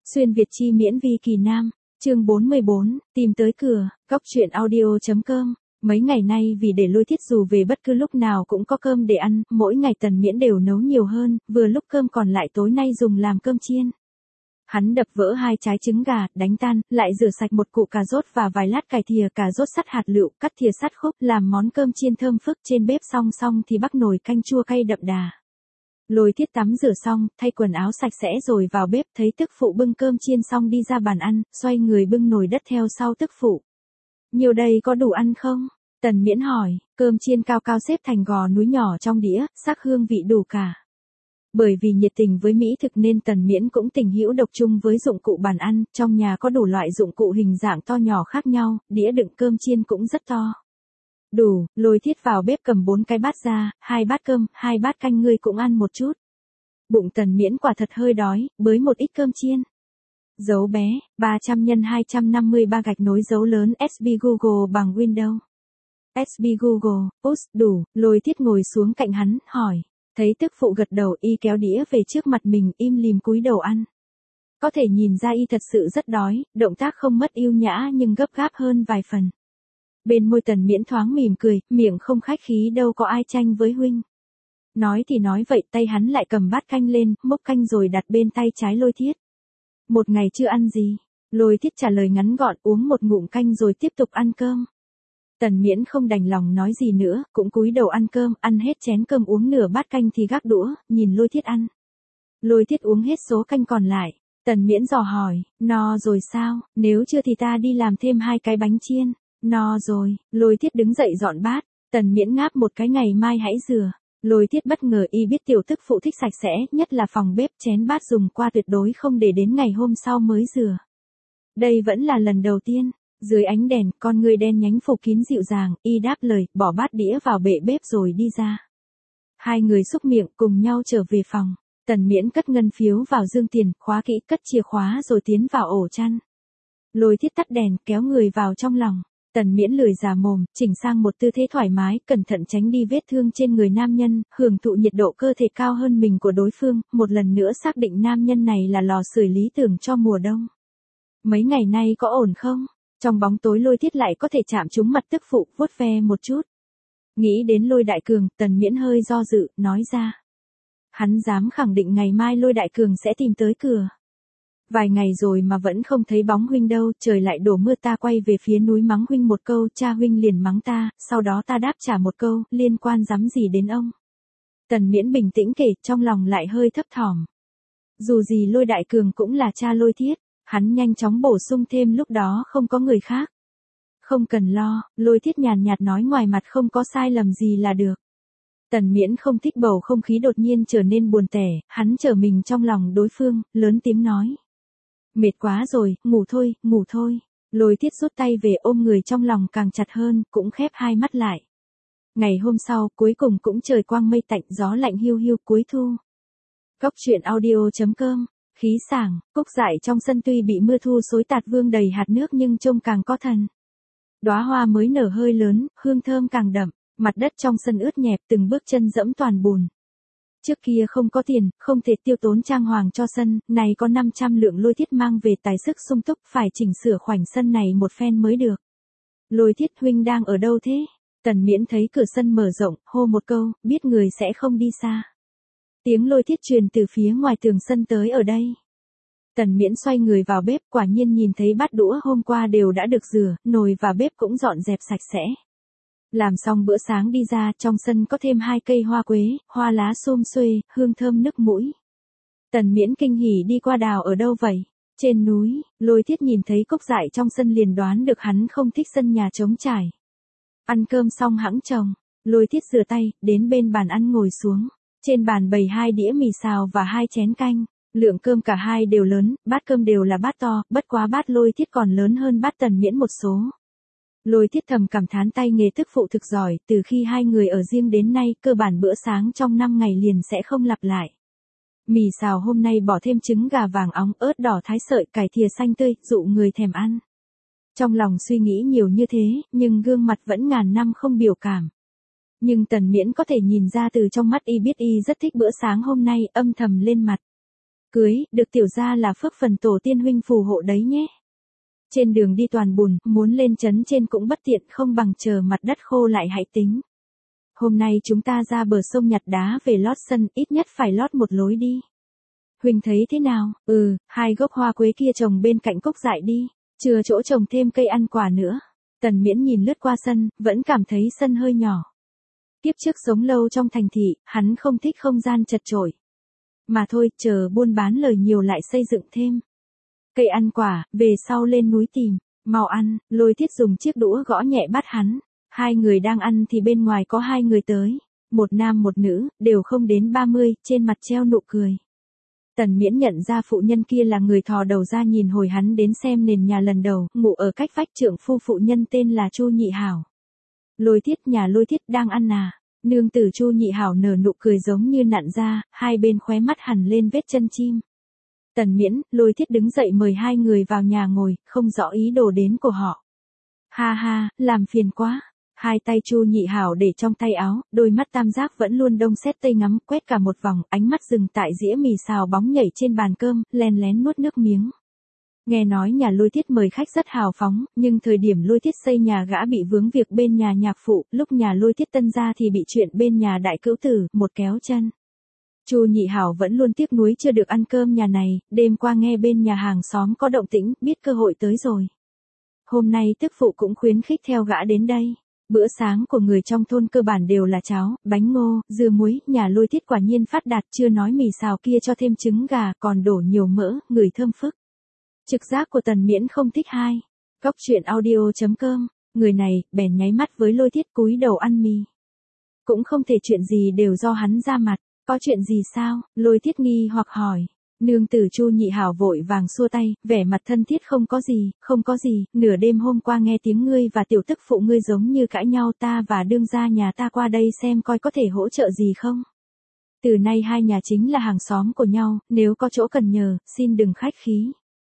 Xuyên Việt chi miễn vi kỳ nam, chương 44, tìm tới cửa, góc chuyện audio.com. Mấy ngày nay vì để Lôi Thiết dù về bất cứ lúc nào cũng có cơm để ăn, mỗi ngày Tần Miễn đều nấu nhiều hơn, vừa lúc cơm còn lại tối nay dùng làm cơm chiên. Hắn đập vỡ 2 trái trứng gà, đánh tan, lại rửa sạch một củ cà rốt và vài lát cải thìa cà rốt sắt hạt lựu, cắt thìa sắt khúc, làm món cơm chiên thơm phức trên bếp xong thì bắc nồi canh chua cay đậm đà. Lôi Thiết tắm rửa xong, thay quần áo sạch sẽ rồi vào bếp, thấy tức phụ bưng cơm chiên xong đi ra bàn ăn, xoay người bưng nồi đất theo sau tức phụ. Nhiều đây có đủ ăn không? Tần Miễn hỏi, cơm chiên cao cao xếp thành gò núi nhỏ trong đĩa, sắc hương vị đủ cả. Bởi vì nhiệt tình với mỹ thực nên Tần Miễn cũng tình hữu độc chung với dụng cụ bàn ăn, trong nhà có đủ loại dụng cụ hình dạng to nhỏ khác nhau, đĩa đựng cơm chiên cũng rất to. Đủ, Lôi Thiết vào bếp cầm 4 cái bát ra, 2 bát cơm, 2 bát canh, ngươi cũng ăn một chút. Bụng Tần Miễn quả thật hơi đói, bới một ít cơm chiên. Dấu bé, 300 x 253 gạch nối dấu lớn SB Google bằng Windows. SB Google, đủ, Lôi Thiết ngồi xuống cạnh hắn, hỏi. Thấy tức phụ gật đầu, y kéo đĩa về trước mặt mình, im lìm cúi đầu ăn. Có thể nhìn ra y thật sự rất đói, động tác không mất yêu nhã nhưng gấp gáp hơn vài phần. Bên môi Tần Miễn thoáng mỉm cười, miệng không khách khí, đâu có ai tranh với huynh. Nói thì nói vậy, tay hắn lại cầm bát canh lên, múc canh rồi đặt bên tay trái Lôi Thiết. Một ngày chưa ăn gì? Lôi Thiết trả lời ngắn gọn, uống một ngụm canh rồi tiếp tục ăn cơm. Tần Miễn không đành lòng nói gì nữa, cũng cúi đầu ăn cơm, ăn hết chén cơm uống nửa bát canh thì gác đũa, nhìn Lôi Thiết ăn. Lôi Thiết uống hết số canh còn lại. Tần Miễn dò hỏi, no rồi sao, nếu chưa thì ta đi làm thêm 2 cái bánh chiên. No rồi, Lôi Thiết đứng dậy dọn bát. Tần Miễn ngáp một cái, ngày mai hãy rửa. Lôi Thiết bất ngờ y biết tiểu tức phụ thích sạch sẽ, nhất là phòng bếp, chén bát dùng qua tuyệt đối không để đến ngày hôm sau mới rửa. Đây vẫn là lần đầu tiên. Dưới ánh đèn, con người đen nhánh phủ kín dịu dàng, y đáp lời, bỏ bát đĩa vào bệ bếp rồi đi ra. Hai người xúc miệng cùng nhau trở về phòng. Tần Miễn cất ngân phiếu vào dương tiền, khóa kỹ, cất chìa khóa rồi tiến vào ổ chăn. Lôi Thiết tắt đèn, kéo người vào trong lòng. Tần Miễn lười già mồm, chỉnh sang một tư thế thoải mái, cẩn thận tránh đi vết thương trên người nam nhân, hưởng thụ nhiệt độ cơ thể cao hơn mình của đối phương, một lần nữa xác định nam nhân này là lò sưởi lý tưởng cho mùa đông. Mấy ngày nay có ổn không? Trong bóng tối Lôi Thiết lại có thể chạm trúng mặt tức phụ, vuốt ve một chút. Nghĩ đến Lôi Đại Cường, Tần Miễn hơi do dự, nói ra. Hắn dám khẳng định ngày mai Lôi Đại Cường sẽ tìm tới cửa. Vài ngày rồi mà vẫn không thấy bóng huynh đâu, trời lại đổ mưa, ta quay về phía núi mắng huynh một câu, cha huynh liền mắng ta, sau đó ta đáp trả một câu, liên quan dám gì đến ông. Tần Miễn bình tĩnh kể, trong lòng lại hơi thấp thỏm. Dù gì Lôi Đại Cường cũng là cha Lôi Thiết. Hắn nhanh chóng bổ sung thêm, lúc đó không có người khác. Không cần lo, Lôi Thiết nhàn nhạt nói, ngoài mặt không có sai lầm gì là được. Tần Miễn không thích bầu không khí đột nhiên trở nên buồn tẻ, hắn trở mình trong lòng đối phương, lớn tiếng nói. Mệt quá rồi, ngủ thôi, ngủ thôi. Lôi Thiết rút tay về ôm người trong lòng càng chặt hơn, cũng khép hai mắt lại. Ngày hôm sau, cuối cùng cũng trời quang mây tạnh, gió lạnh hiu hiu, cuối thu. Góc chuyện audio.com. Khí sảng, cúc dại trong sân tuy bị mưa thu xối tạt vương đầy hạt nước nhưng trông càng có thần. Đóa hoa mới nở hơi lớn, hương thơm càng đậm, mặt đất trong sân ướt nhẹp, từng bước chân dẫm toàn bùn. Trước kia không có tiền, không thể tiêu tốn trang hoàng cho sân, này có 500 lượng Lôi Thiết mang về tài sức sung túc, phải chỉnh sửa khoảnh sân này một phen mới được. Lôi Thiết huynh đang ở đâu thế? Tần Miễn thấy cửa sân mở rộng, hô một câu, biết người sẽ không đi xa. Tiếng Lôi Thiết truyền từ phía ngoài tường sân tới, ở đây. Tần Miễn xoay người vào bếp, quả nhiên nhìn thấy bát đũa hôm qua đều đã được rửa, nồi và bếp cũng dọn dẹp sạch sẽ. Làm xong bữa sáng đi ra, trong sân có thêm 2 cây hoa quế, hoa lá xum xuê, hương thơm nức mũi. Tần Miễn kinh hỉ, đi qua đào ở đâu vậy? Trên núi. Lôi Thiết nhìn thấy cúc dại trong sân liền đoán được hắn không thích sân nhà trống trải. Ăn cơm xong hẵng chồng, Lôi Thiết rửa tay, đến bên bàn ăn ngồi xuống. Trên bàn bày 2 đĩa mì xào và 2 chén canh, lượng cơm cả hai đều lớn, bát cơm đều là bát to, bất quá bát Lôi Thiết còn lớn hơn bát Tần Miễn một số. Lôi Thiết thầm cảm thán tay nghề tức phụ thực giỏi, từ khi hai người ở riêng đến nay, cơ bản bữa sáng trong 5 ngày liền sẽ không lặp lại. Mì xào hôm nay bỏ thêm trứng gà vàng óng, ớt đỏ thái sợi, cải thìa xanh tươi, dụ người thèm ăn. Trong lòng suy nghĩ nhiều như thế, nhưng gương mặt vẫn ngàn năm không biểu cảm. Nhưng Tần Miễn có thể nhìn ra từ trong mắt y, biết y rất thích bữa sáng hôm nay, âm thầm lên mặt. cưới, được tiểu gia là phước phần tổ tiên huynh phù hộ đấy nhé. Trên đường đi toàn bùn, muốn lên trấn trên cũng bất tiện, không bằng chờ mặt đất khô lại hãy tính. Hôm nay chúng ta ra bờ sông nhặt đá về lót sân, ít nhất phải lót một lối đi. Huynh thấy thế nào? Hai gốc hoa quế kia trồng bên cạnh cốc dại đi, chừa chỗ trồng thêm cây ăn quả nữa. Tần Miễn nhìn lướt qua sân, vẫn cảm thấy sân hơi nhỏ. Kiếp trước sống lâu trong thành thị, hắn không thích không gian chật chội. Mà thôi, chờ buôn bán lời nhiều lại xây dựng thêm. Cây ăn quả, về sau lên núi tìm, mau ăn. Lôi Thiết dùng chiếc đũa gõ nhẹ bát hắn. Hai người đang ăn thì bên ngoài có hai người tới. Một nam một nữ, đều không đến 30, trên mặt treo nụ cười. Tần Miễn nhận ra phụ nhân kia là người thò đầu ra nhìn hồi hắn đến xem nền nhà lần đầu, ngủ ở cách vách trượng phu phụ nhân tên là Chu Nhị Hảo. Lôi Thiết, nhà Lôi Thiết đang ăn à? Nương tử Chu Nhị Hảo nở nụ cười giống như nặn ra, hai bên khóe mắt hằn lên vết chân chim. Tần Miễn, Lôi Thiết đứng dậy mời hai người vào nhà ngồi, không rõ ý đồ đến của họ. Ha ha, làm phiền quá. Hai tay Chu Nhị Hảo để trong tay áo, đôi mắt tam giác vẫn luôn đông xét tây ngắm, quét cả một vòng, ánh mắt dừng tại dĩa mì xào bóng nhảy trên bàn cơm, len lén nuốt nước miếng. Nghe nói nhà Lôi Thiết mời khách rất hào phóng, nhưng thời điểm Lôi Thiết xây nhà gã bị vướng việc bên nhà nhạc phụ, lúc nhà Lôi Thiết tân gia thì bị chuyện bên nhà đại cữu tử, một kéo chân. Chu Nhị Hảo vẫn luôn tiếc nuối chưa được ăn cơm nhà này, đêm qua nghe bên nhà hàng xóm có động tĩnh, biết cơ hội tới rồi. Hôm nay tức phụ cũng khuyến khích theo gã đến đây. Bữa sáng của người trong thôn cơ bản đều là cháo, bánh ngô, dưa muối, nhà Lôi Thiết quả nhiên phát đạt, chưa nói mì xào kia cho thêm trứng gà, còn đổ nhiều mỡ, người thơm phức. Trực giác của Tần Miễn không thích hai. Góc truyện audio.com, người này, bèn nháy mắt với Lôi Thiết cúi đầu ăn mì. Cũng không thể chuyện gì đều do hắn ra mặt, có chuyện gì sao? Lôi Thiết nghi hoặc hỏi. Nương tử Chu Nhị Hảo vội vàng xua tay, vẻ mặt thân thiết, không có gì, nửa đêm hôm qua nghe tiếng ngươi và tiểu tức phụ ngươi giống như cãi nhau, ta và đương gia nhà ta qua đây xem coi có thể hỗ trợ gì không. Từ nay hai nhà chính là hàng xóm của nhau, nếu có chỗ cần nhờ, xin đừng khách khí.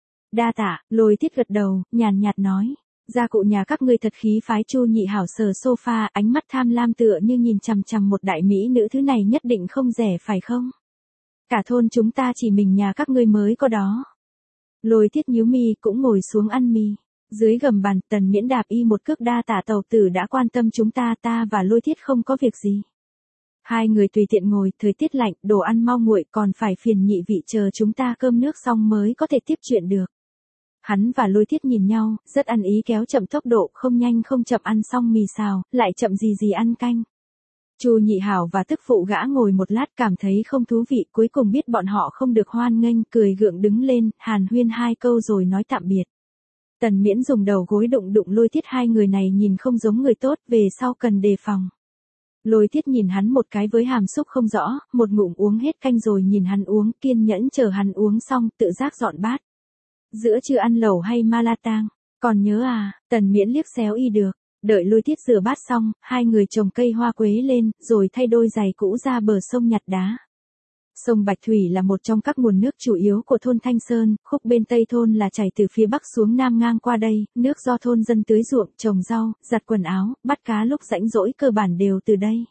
Đa tạ. Lôi Thiết gật đầu, nhàn nhạt nói. Gia cụ nhà các ngươi thật khí phái. Chu Nhị Hảo sờ sofa, ánh mắt tham lam tựa như nhìn chằm chằm một đại mỹ nữ, thứ này nhất định không rẻ phải không? Cả thôn chúng ta chỉ mình nhà các ngươi mới có đó. Lôi Thiết nhíu mi, cũng ngồi xuống ăn mì. Dưới gầm bàn, Tần Miễn đạp y một cước, đa tạ tàu tử đã quan tâm chúng ta, ta và Lôi Thiết không có việc gì. Hai người tùy tiện ngồi, thời tiết lạnh, đồ ăn mau nguội, còn phải phiền nhị vị chờ chúng ta cơm nước xong mới có thể tiếp chuyện được. Hắn và Lôi Thiết nhìn nhau, rất ăn ý kéo chậm tốc độ, không nhanh không chậm ăn xong mì xào, lại chậm gì ăn canh. Chu Nhị Hảo và tức phụ gã ngồi một lát cảm thấy không thú vị, cuối cùng biết bọn họ không được hoan nghênh, cười gượng đứng lên, hàn huyên hai câu rồi nói tạm biệt. Tần Miễn dùng đầu gối đụng Lôi Thiết, hai người này nhìn không giống người tốt, về sau cần đề phòng. Lôi Thiết nhìn hắn một cái với hàm xúc không rõ, một ngụm uống hết canh rồi nhìn hắn uống, kiên nhẫn chờ hắn uống xong, tự giác dọn bát. Giữa trưa ăn lẩu hay ma la tang, còn nhớ à? Tần Miễn liếc xéo y được. Đợi Lôi Thiết rửa bát xong, hai người trồng cây hoa quế lên, rồi thay đôi giày cũ ra bờ sông nhặt đá. Sông Bạch Thủy là một trong các nguồn nước chủ yếu của thôn Thanh Sơn, khúc bên tây thôn là chảy từ phía bắc xuống nam ngang qua đây, nước do thôn dân tưới ruộng, trồng rau, giặt quần áo, bắt cá lúc rãnh rỗi cơ bản đều từ đây.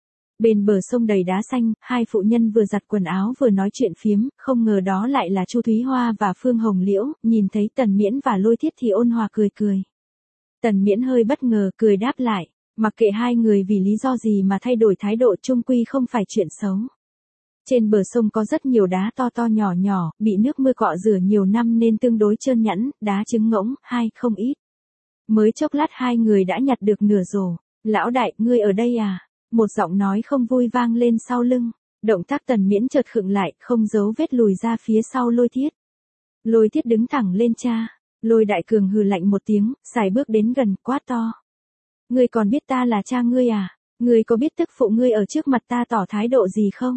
Bên bờ sông đầy đá xanh, hai phụ nhân vừa giặt quần áo vừa nói chuyện phiếm, không ngờ đó lại là Chu Thúy Hoa và Phương Hồng Liễu, nhìn thấy Tần Miễn và Lôi Thiết thì ôn hòa cười. Tần Miễn hơi bất ngờ, cười đáp lại, mặc kệ hai người vì lý do gì mà thay đổi thái độ, chung quy không phải chuyện xấu. Trên bờ sông có rất nhiều đá to nhỏ, bị nước mưa cọ rửa nhiều năm nên tương đối trơn nhẵn, đá trứng ngỗng, không ít. Mới chốc lát hai người đã nhặt được nửa rổ. Lão đại, ngươi ở đây à? Một giọng nói không vui vang lên sau lưng. Động tác Tần Miễn chợt khựng lại, không giấu vết lùi ra phía sau Lôi Thiết. Lôi Thiết đứng thẳng lên cha. Lôi Đại Cường hừ lạnh một tiếng, sải bước đến gần, quát to. Ngươi còn biết ta là cha ngươi à? Ngươi có biết tức phụ ngươi ở trước mặt ta tỏ thái độ gì không?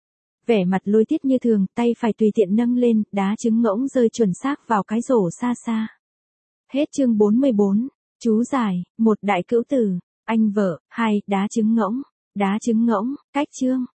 Vẻ mặt Lôi Thiết như thường, tay phải tùy tiện nâng lên, đá trứng ngỗng rơi chuẩn xác vào cái rổ xa. Hết chương 44. Chú giải, 1 đại cữu tử, anh vợ, 2 đá trứng ngỗng, cách chương.